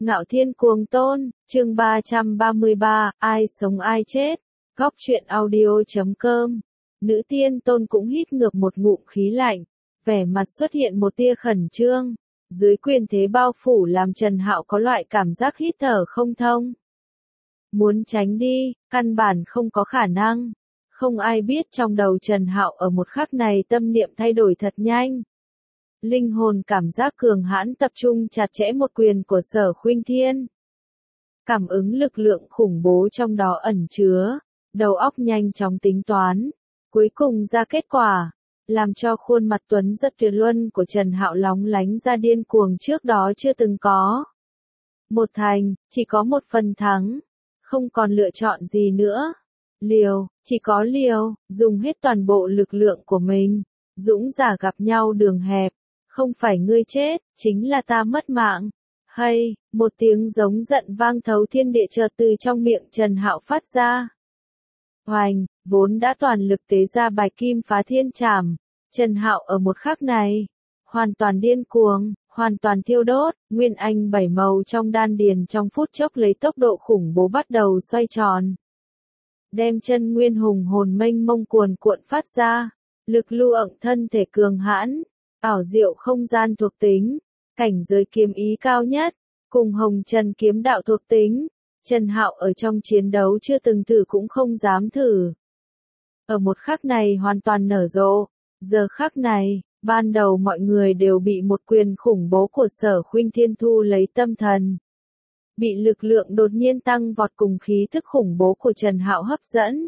Ngạo Thiên Cuồng Tôn, chương 333, ai sống ai chết. Góc truyện audio.com. Nữ tiên tôn cũng hít ngược một ngụm khí lạnh, vẻ mặt xuất hiện một tia khẩn trương. Dưới quyền thế bao phủ làm Trần Hạo có loại cảm giác hít thở không thông. Muốn tránh đi, căn bản không có khả năng. Không ai biết trong đầu Trần Hạo ở một khắc này tâm niệm thay đổi thật nhanh. Linh hồn cảm giác cường hãn tập trung chặt chẽ một quyền của Sở Khuynh Thiên. Cảm ứng lực lượng khủng bố trong đó ẩn chứa, đầu óc nhanh chóng tính toán, cuối cùng ra kết quả, làm cho khuôn mặt tuấn rất tuyệt luân của Trần Hạo lóng lánh ra điên cuồng trước đó chưa từng có. Một thành, chỉ có một phần thắng, không còn lựa chọn gì nữa. Liều, chỉ có liều, dùng hết toàn bộ lực lượng của mình, dũng giả gặp nhau đường hẹp. Không phải ngươi chết, chính là ta mất mạng. Hay, một tiếng giống giận vang thấu thiên địa chợt từ trong miệng Trần Hạo phát ra. Hoành, vốn đã toàn lực tế ra Bạch Kim Phá Thiên Trảm, Trần Hạo ở một khắc này, hoàn toàn điên cuồng, hoàn toàn thiêu đốt, nguyên anh bảy màu trong đan điền trong phút chốc lấy tốc độ khủng bố bắt đầu xoay tròn. Đem chân nguyên hùng hồn mênh mông cuồn cuộn phát ra, lực lưu ẩn thân thể cường hãn. Ảo diệu không gian thuộc tính, cảnh giới kiếm ý cao nhất, cùng Hồng Trần kiếm đạo thuộc tính, Trần Hạo ở trong chiến đấu chưa từng thử cũng không dám thử. Ở một khắc này hoàn toàn nở rộ, giờ khắc này, ban đầu mọi người đều bị một quyền khủng bố của Sở Khuynh Thiên thu lấy tâm thần. Bị lực lượng đột nhiên tăng vọt cùng khí thức khủng bố của Trần Hạo hấp dẫn.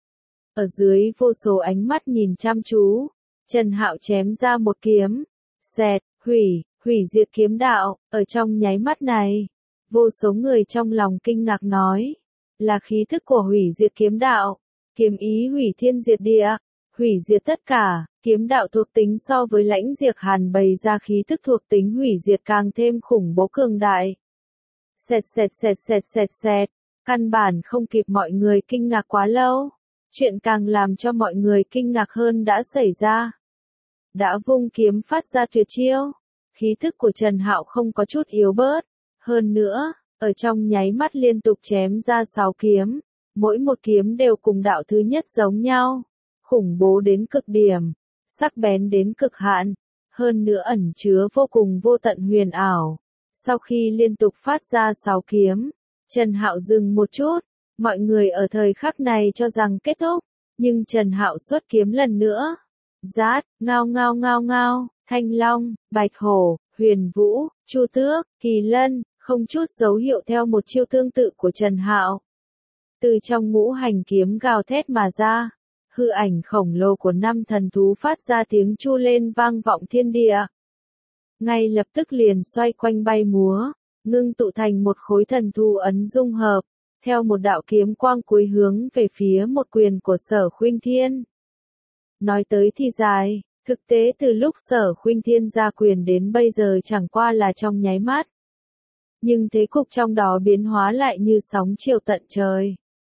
Ở dưới vô số ánh mắt nhìn chăm chú. Trần Hạo chém ra một kiếm, xẹt, hủy diệt kiếm đạo, ở trong nháy mắt này, vô số người trong lòng kinh ngạc nói, là khí thức của hủy diệt kiếm đạo, kiếm ý hủy thiên diệt địa, hủy diệt tất cả, kiếm đạo thuộc tính so với Lãnh Diệt Hàn bày ra khí thức thuộc tính hủy diệt càng thêm khủng bố cường đại. Xẹt, căn bản không kịp mọi người kinh ngạc quá lâu, chuyện càng làm cho mọi người kinh ngạc hơn đã xảy ra. Đã vung kiếm phát ra tuyệt chiêu, khí thức của Trần Hạo không có chút yếu bớt, hơn nữa, ở trong nháy mắt liên tục chém ra 6 kiếm, mỗi một kiếm đều cùng đạo thứ nhất giống nhau, khủng bố đến cực điểm, sắc bén đến cực hạn, hơn nữa ẩn chứa vô cùng vô tận huyền ảo. Sau khi liên tục phát ra 6 kiếm, Trần Hạo dừng một chút, mọi người ở thời khắc này cho rằng kết thúc, nhưng Trần Hạo xuất kiếm lần nữa. Rát, ngao, thanh long, bạch hổ, huyền vũ, chu tước, kỳ lân, không chút dấu hiệu theo một chiêu tương tự của Trần Hạo. Từ trong ngũ hành kiếm gào thét mà ra, hư ảnh khổng lồ của 5 thần thú phát ra tiếng chu lên vang vọng thiên địa. Ngay lập tức liền xoay quanh bay múa, ngưng tụ thành một khối thần thú ấn dung hợp, theo một đạo kiếm quang cuối hướng về phía một quyền của Sở Khuynh Thiên. Nói tới thì dài, thực tế từ lúc Sở Khuynh Thiên ra quyền đến bây giờ chẳng qua là trong nháy mắt. Nhưng thế cục trong đó biến hóa lại như sóng chiều tận trời.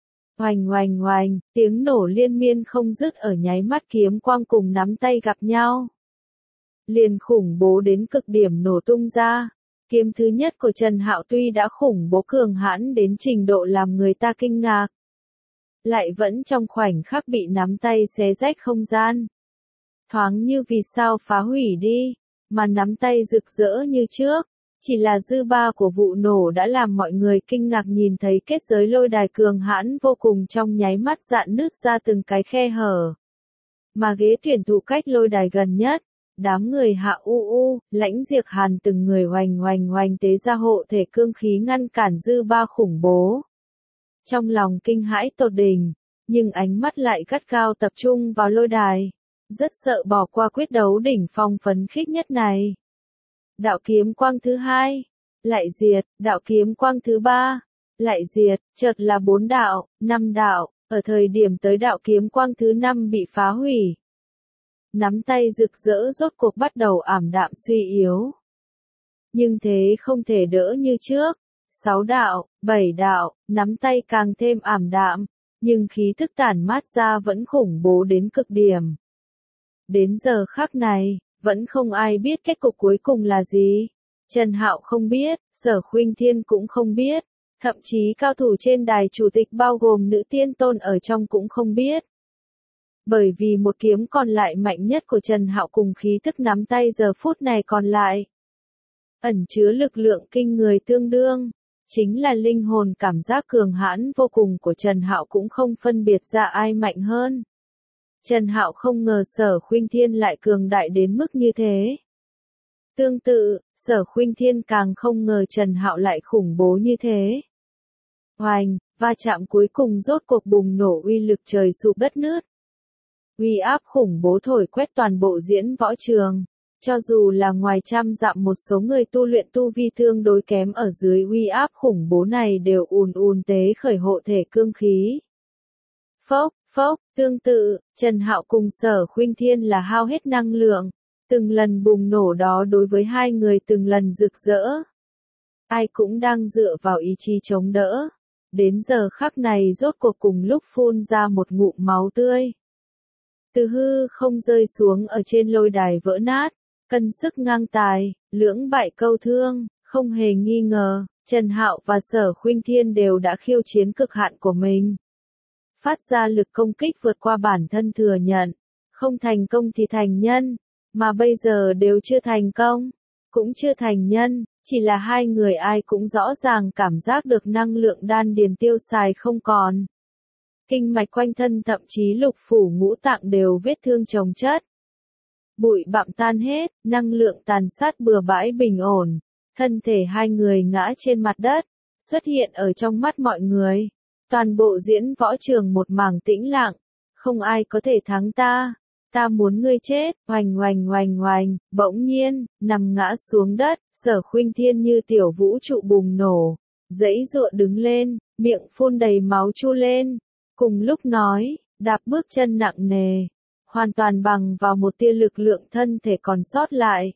Oành, tiếng nổ liên miên không dứt ở nháy mắt kiếm quang cùng nắm tay gặp nhau. Liền khủng bố đến cực điểm nổ tung ra. Kiếm thứ nhất của Trần Hạo tuy đã khủng bố cường hãn đến trình độ làm người ta kinh ngạc, lại vẫn trong khoảnh khắc bị nắm tay xé rách không gian. Thoáng như vì sao phá hủy đi, mà nắm tay rực rỡ như trước, chỉ là dư ba của vụ nổ đã làm mọi người kinh ngạc nhìn thấy kết giới lôi đài cường hãn vô cùng trong nháy mắt rạn nứt ra từng cái khe hở. Mà ghế tuyển thủ cách lôi đài gần nhất, đám người Hạ Lãnh Diệt Hàn từng người hoành tế ra hộ thể cương khí ngăn cản dư ba khủng bố. Trong lòng kinh hãi tột đỉnh, nhưng ánh mắt lại gắt gao tập trung vào lôi đài, rất sợ bỏ qua quyết đấu đỉnh phong phấn khích nhất này. Đạo kiếm quang thứ hai, lại diệt, đạo kiếm quang thứ ba, lại diệt, chợt là 4 đạo, 5 đạo, ở thời điểm tới đạo kiếm quang thứ 5 bị phá hủy. Nắm tay rực rỡ rốt cuộc bắt đầu ảm đạm suy yếu. Nhưng thế không thể đỡ như trước. 6 đạo, 7 đạo, nắm tay càng thêm ảm đạm, nhưng khí thức tản mát ra vẫn khủng bố đến cực điểm. Đến giờ khắc này, vẫn không ai biết kết cục cuối cùng là gì. Trần Hạo không biết, Sở Khuynh Thiên cũng không biết, thậm chí cao thủ trên đài chủ tịch bao gồm nữ tiên tôn ở trong cũng không biết. Bởi vì một kiếm còn lại mạnh nhất của Trần Hạo cùng khí tức nắm tay giờ phút này còn lại, ẩn chứa lực lượng kinh người tương đương, chính là linh hồn cảm giác cường hãn vô cùng của Trần Hạo cũng không phân biệt ra ai mạnh hơn. Trần Hạo không ngờ Sở Khuynh Thiên lại cường đại đến mức như thế. Tương tự, Sở Khuynh Thiên càng không ngờ Trần Hạo lại khủng bố như thế. Oanh, va chạm cuối cùng rốt cuộc bùng nổ uy lực trời sụp đất nứt. Uy áp khủng bố thổi quét toàn bộ diễn võ trường. Cho dù là ngoài trăm dặm một số người tu luyện tu vi tương đối kém ở dưới uy áp khủng bố này đều ùn tế khởi hộ thể cương khí. Phốc, phốc, tương tự, Trần Hạo cùng Sở Khuynh Thiên là hao hết năng lượng. Từng lần bùng nổ đó đối với hai người từng lần rực rỡ. Ai cũng đang dựa vào ý chí chống đỡ. Đến giờ khắc này rốt cuộc cùng lúc phun ra một ngụm máu tươi. Từ hư không rơi xuống ở trên lôi đài vỡ nát. Cân sức ngang tài, lưỡng bại câu thương, không hề nghi ngờ, Trần Hạo và Sở Khuynh Thiên đều đã khiêu chiến cực hạn của mình. Phát ra lực công kích vượt qua bản thân thừa nhận, không thành công thì thành nhân, mà bây giờ đều chưa thành công, cũng chưa thành nhân, chỉ là hai người ai cũng rõ ràng cảm giác được năng lượng đan điền tiêu xài không còn. Kinh mạch quanh thân thậm chí lục phủ ngũ tạng đều vết thương chồng chất. Bụi bặm tan hết, năng lượng tàn sát bừa bãi bình ổn, thân thể hai người ngã trên mặt đất, xuất hiện ở trong mắt mọi người. Toàn bộ diễn võ trường một mảng tĩnh lặng, không ai có thể thắng ta muốn ngươi chết, oành oành oành oành, bỗng nhiên, nằm ngã xuống đất, Sở Khuynh Thiên như tiểu vũ trụ bùng nổ, giãy giụa đứng lên, miệng phun đầy máu chu lên, cùng lúc nói, đạp bước chân nặng nề. Hoàn toàn bằng vào một tia lực lượng thân thể còn sót lại.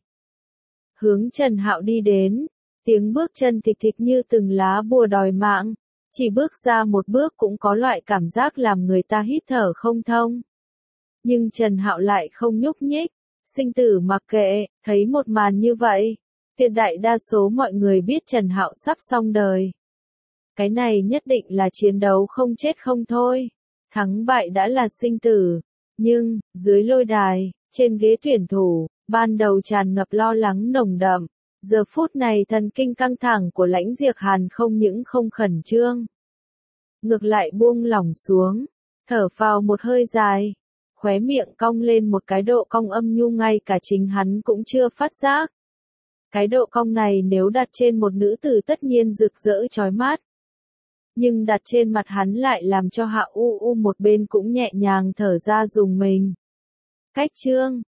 Hướng Trần Hạo đi đến, tiếng bước chân thịch thịch như từng lá bùa đòi mạng, chỉ bước ra một bước cũng có loại cảm giác làm người ta hít thở không thông. Nhưng Trần Hạo lại không nhúc nhích, sinh tử mặc kệ, thấy một màn như vậy, tuyệt đại đa số mọi người biết Trần Hạo sắp xong đời. Cái này nhất định là chiến đấu không chết không thôi, thắng bại đã là sinh tử. Nhưng, dưới lôi đài, trên ghế tuyển thủ, ban đầu tràn ngập lo lắng nồng đậm, giờ phút này thần kinh căng thẳng của Lãnh Diệc Hàn không những không khẩn trương, ngược lại buông lỏng xuống, thở phào một hơi dài, khóe miệng cong lên một cái độ cong âm nhu ngay cả chính hắn cũng chưa phát giác. Cái độ cong này nếu đặt trên một nữ tử tất nhiên rực rỡ chói mắt. Nhưng đặt trên mặt hắn lại làm cho Hạ U U một bên cũng nhẹ nhàng thở ra dùng mình. Cách chương